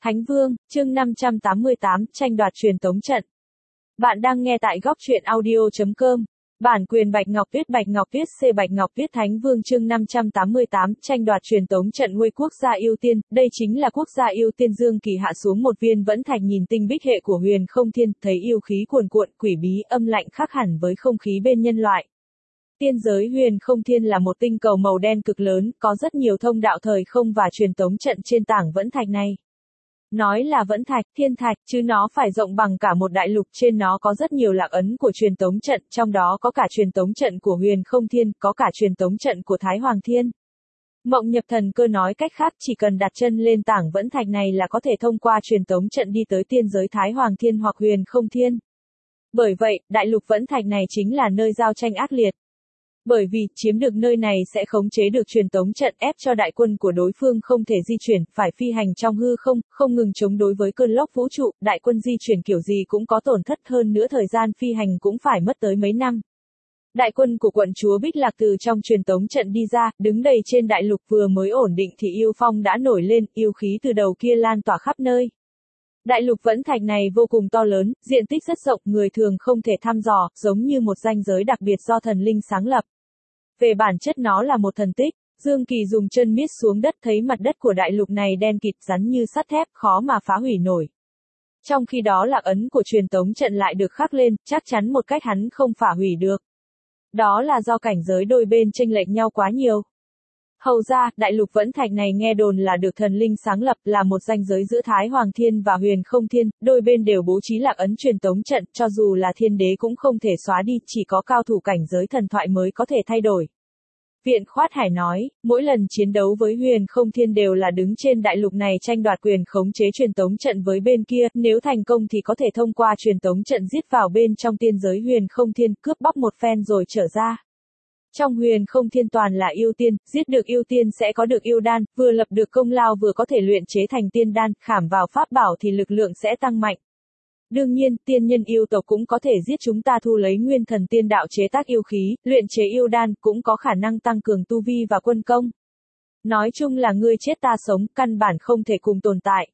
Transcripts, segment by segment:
Thánh Vương, chương 588, tranh đoạt truyền tống trận. Bạn đang nghe tại góc truyện audio.com. Bản quyền Bạch Ngọc viết C Bạch Ngọc viết Thánh Vương chương 588, tranh đoạt truyền tống trận ngôi quốc gia ưu tiên. Đây chính là quốc gia ưu tiên. Dương Kỳ hạ xuống một viên vẫn thạch nhìn tinh bích hệ của Huyền Không Thiên, thấy yêu khí cuồn cuộn, quỷ bí âm lạnh khác hẳn với không khí bên nhân loại. Tiên giới Huyền Không Thiên là một tinh cầu màu đen cực lớn, có rất nhiều thông đạo thời không và truyền tống trận trên tảng vẫn thạch này. Nói là vẫn thạch, thiên thạch, chứ nó phải rộng bằng cả một đại lục, trên nó có rất nhiều lạc ấn của truyền tống trận, trong đó có cả truyền tống trận của Huyền Không Thiên, có cả truyền tống trận của Thái Hoàng Thiên. Mộng Nhập Thần Cơ nói cách khác, chỉ cần đặt chân lên tảng vẫn thạch này là có thể thông qua truyền tống trận đi tới tiên giới Thái Hoàng Thiên hoặc Huyền Không Thiên. Bởi vậy, đại lục vẫn thạch này chính là nơi giao tranh ác liệt. Bởi vì, chiếm được nơi này sẽ khống chế được truyền tống trận, ép cho đại quân của đối phương không thể di chuyển, phải phi hành trong hư không, không ngừng chống đối với cơn lốc vũ trụ, đại quân di chuyển kiểu gì cũng có tổn thất, hơn nữa thời gian phi hành cũng phải mất tới mấy năm. Đại quân của quận chúa Bích Lạc từ trong truyền tống trận đi ra, đứng đầy trên đại lục, vừa mới ổn định thì yêu phong đã nổi lên, yêu khí từ đầu kia lan tỏa khắp nơi. Đại lục vẫn thạch này vô cùng to lớn, diện tích rất rộng, người thường không thể thăm dò, giống như một ranh giới đặc biệt do thần linh sáng lập. Về bản chất nó là một thần tích. Dương Kỳ dùng chân miết xuống đất, thấy mặt đất của đại lục này đen kịt, rắn như sắt thép, khó mà phá hủy nổi. Trong khi đó lạc ấn của truyền tống trận lại được khắc lên, chắc chắn một cách hắn không phá hủy được. Đó là do cảnh giới đôi bên chênh lệch nhau quá nhiều. Hầu ra, đại lục vẫn thạch này nghe đồn là được thần linh sáng lập, là một ranh giới giữa Thái Hoàng Thiên và Huyền Không Thiên, đôi bên đều bố trí lạc ấn truyền tống trận, cho dù là thiên đế cũng không thể xóa đi, chỉ có cao thủ cảnh giới thần thoại mới có thể thay đổi. Viện Khoát Hải nói, mỗi lần chiến đấu với Huyền Không Thiên đều là đứng trên đại lục này tranh đoạt quyền khống chế truyền tống trận với bên kia, nếu thành công thì có thể thông qua truyền tống trận giết vào bên trong tiên giới Huyền Không Thiên, cướp bóc một phen rồi trở ra. Trong Huyền Không Thiên toàn là yêu tiên, giết được yêu tiên sẽ có được yêu đan, vừa lập được công lao vừa có thể luyện chế thành tiên đan, khảm vào pháp bảo thì lực lượng sẽ tăng mạnh. Đương nhiên, tiên nhân yêu tộc cũng có thể giết chúng ta thu lấy nguyên thần tiên đạo chế tác yêu khí, luyện chế yêu đan, cũng có khả năng tăng cường tu vi và quân công. Nói chung là ngươi chết ta sống, căn bản không thể cùng tồn tại.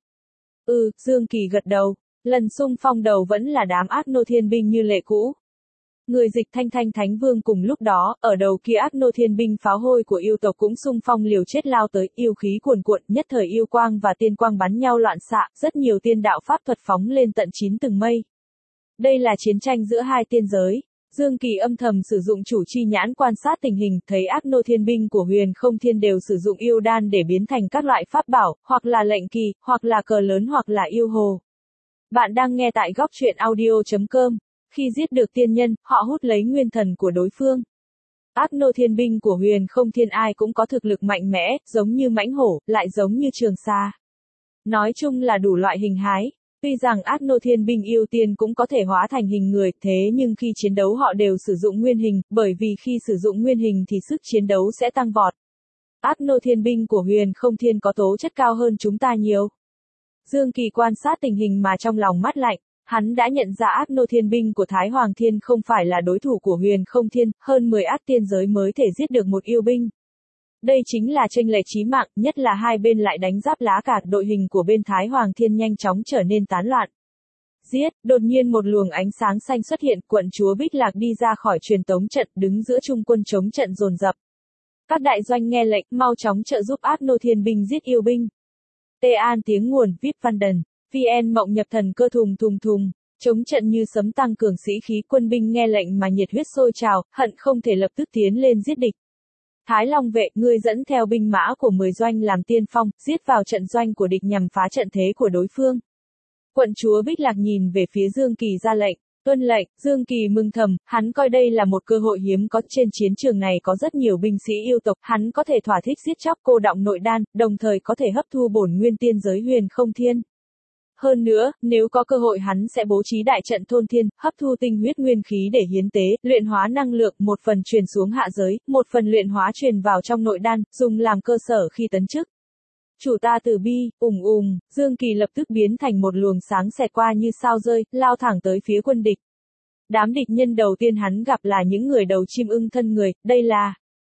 Dương Kỳ gật đầu, lần xung phong đầu vẫn là đám ác nô thiên binh như lệ cũ. Người dịch Thanh Thanh Thánh Vương cùng lúc đó, ở đầu kia ác nô thiên binh pháo hôi của yêu tộc cũng xung phong liều chết lao tới, yêu khí cuồn cuộn, nhất thời yêu quang và tiên quang bắn nhau loạn xạ, rất nhiều tiên đạo pháp thuật phóng lên tận 9 tầng mây. Đây là chiến tranh giữa hai tiên giới. Dương Kỳ âm thầm sử dụng chủ chi nhãn quan sát tình hình, thấy ác nô thiên binh của Huyền Không Thiên đều sử dụng yêu đan để biến thành các loại pháp bảo, hoặc là lệnh kỳ, hoặc là cờ lớn hoặc là yêu hồ. Bạn đang nghe tại góc truyện audio.com. Khi giết được tiên nhân, họ hút lấy nguyên thần của đối phương. Ác nô thiên binh của Huyền Không Thiên ai cũng có thực lực mạnh mẽ, giống như mãnh hổ, lại giống như trường sa. Nói chung là đủ loại hình hái. Tuy rằng ác nô thiên binh yêu tiên cũng có thể hóa thành hình người, thế nhưng khi chiến đấu họ đều sử dụng nguyên hình, bởi vì khi sử dụng nguyên hình thì sức chiến đấu sẽ tăng vọt. Ác nô thiên binh của Huyền Không Thiên có tố chất cao hơn chúng ta nhiều. Dương Kỳ quan sát tình hình mà trong lòng mát lạnh. Hắn đã nhận ra ác nô thiên binh của Thái Hoàng Thiên không phải là đối thủ của Huyền Không Thiên, hơn 10 ác tiên giới mới thể giết được một yêu binh. Đây chính là chênh lệch chí mạng, nhất là hai bên lại đánh giáp lá cả, đội hình của bên Thái Hoàng Thiên nhanh chóng trở nên tán loạn. Giết, đột nhiên một luồng ánh sáng xanh xuất hiện, quận chúa Bích Lạc đi ra khỏi truyền tống trận, đứng giữa trung quân chống trận dồn dập. Các đại doanh nghe lệnh, mau chóng trợ giúp ác nô thiên binh giết yêu binh. Tê An tiếng nguồn, VIP Văn Đần. VN Mộng Nhập Thần Cơ thùng thùng thùng, chống trận như sấm tăng cường sĩ khí, quân binh nghe lệnh mà nhiệt huyết sôi trào, hận không thể lập tức tiến lên giết địch. Thái Long vệ, ngươi dẫn theo binh mã của 10 doanh làm tiên phong, giết vào trận doanh của địch nhằm phá trận thế của đối phương. Quận chúa Bích Lạc nhìn về phía Dương Kỳ ra lệnh, tuân lệnh. Dương Kỳ mừng thầm, hắn coi đây là một cơ hội hiếm có, trên chiến trường này có rất nhiều binh sĩ yêu tộc, hắn có thể thỏa thích giết chóc cô đọng nội đan, đồng thời có thể hấp thu bổn nguyên tiên giới Huyền Không Thiên. Hơn nữa, nếu có cơ hội hắn sẽ bố trí đại trận thôn thiên, hấp thu tinh huyết nguyên khí để hiến tế, luyện hóa năng lượng, một phần truyền xuống hạ giới, một phần luyện hóa truyền vào trong nội đan, dùng làm cơ sở khi tấn chức. Chủ ta từ bi, Dương Kỳ lập tức biến thành một luồng sáng xẹt qua như sao rơi, lao thẳng tới phía quân địch. Đám địch nhân đầu tiên hắn gặp là những người đầu chim ưng thân người, đây là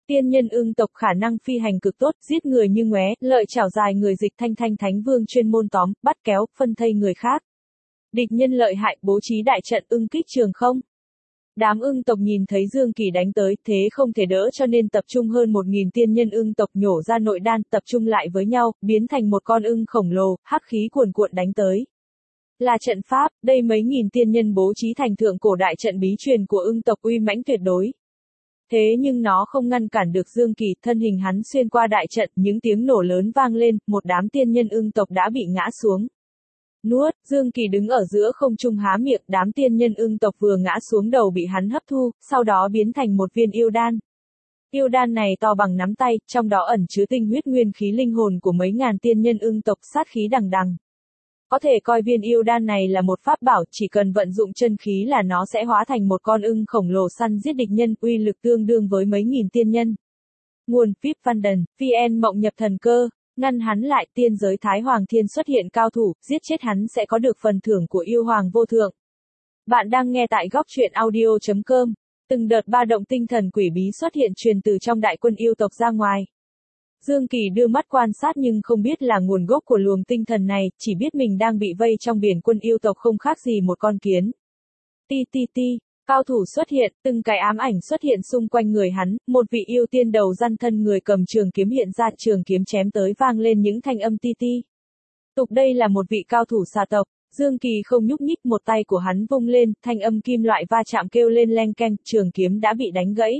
Tiên nhân ưng tộc khả năng phi hành cực tốt, giết người như ngoé, lợi chảo dài người dịch thanh thanh thánh vương chuyên môn tóm, bắt kéo, phân thây người khác. Địch nhân lợi hại, bố trí đại trận ưng kích trường không. Đám ưng tộc nhìn thấy Dương Kỳ đánh tới, thế không thể đỡ cho nên tập trung hơn 1000 tiên nhân ưng tộc nhổ ra nội đan, tập trung lại với nhau, biến thành một con ưng khổng lồ, hắc khí cuồn cuộn đánh tới. Là trận pháp, đây mấy nghìn tiên nhân bố trí thành thượng cổ đại trận bí truyền của ưng tộc uy mãnh tuyệt đối. Thế nhưng nó không ngăn cản được Dương Kỳ, thân hình hắn xuyên qua đại trận, những tiếng nổ lớn vang lên, một đám tiên nhân ưng tộc đã bị ngã xuống. Nuốt, Dương Kỳ đứng ở giữa không trung há miệng, đám tiên nhân ưng tộc vừa ngã xuống đầu bị hắn hấp thu, sau đó biến thành một viên yêu đan. Yêu đan này to bằng nắm tay, trong đó ẩn chứa tinh huyết nguyên khí linh hồn của mấy ngàn tiên nhân ưng tộc, sát khí đằng đằng. Có thể coi viên yêu đan này là một pháp bảo, chỉ cần vận dụng chân khí là nó sẽ hóa thành một con ưng khổng lồ săn giết địch nhân, uy lực tương đương với mấy nghìn tiên nhân. Nguồn Vip Văn Đần, VN Mộng Nhập Thần Cơ, ngăn hắn lại, tiên giới Thái Hoàng Thiên xuất hiện cao thủ, giết chết hắn sẽ có được phần thưởng của yêu hoàng vô thượng. Bạn đang nghe tại góc truyện audio.com. Từng đợt ba động tinh thần quỷ bí xuất hiện truyền từ trong đại quân yêu tộc ra ngoài. Dương Kỳ đưa mắt quan sát nhưng không biết là nguồn gốc của luồng tinh thần này, chỉ biết mình đang bị vây trong biển quân yêu tộc không khác gì một con kiến. Ti ti ti, cao thủ xuất hiện, từng cái ám ảnh xuất hiện xung quanh người hắn, một vị yêu tiên đầu răn thân người cầm trường kiếm hiện ra, trường kiếm chém tới vang lên những thanh âm ti ti. Tục đây là một vị cao thủ xà tộc. Dương Kỳ không nhúc nhích, một tay của hắn vung lên, thanh âm kim loại va chạm kêu lên leng keng, trường kiếm đã bị đánh gãy.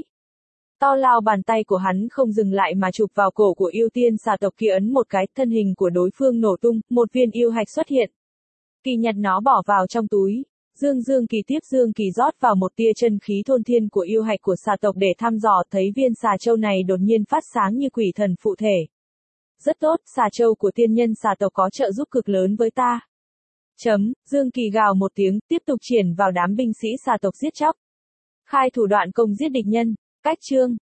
To lao bàn tay của hắn không dừng lại mà chụp vào cổ của yêu tiên xà tộc kia, ấn một cái, thân hình của đối phương nổ tung, một viên yêu hạch xuất hiện. Kỳ nhặt nó bỏ vào trong túi. Dương Kỳ rót vào một tia chân khí thôn thiên của yêu hạch của xà tộc để thăm dò, thấy viên xà châu này đột nhiên phát sáng như quỷ thần phụ thể. Rất tốt, xà châu của tiên nhân xà tộc có trợ giúp cực lớn với ta. Dương Kỳ gào một tiếng, tiếp tục triển vào đám binh sĩ xà tộc giết chóc. Khai thủ đoạn công giết địch nhân. Cách chương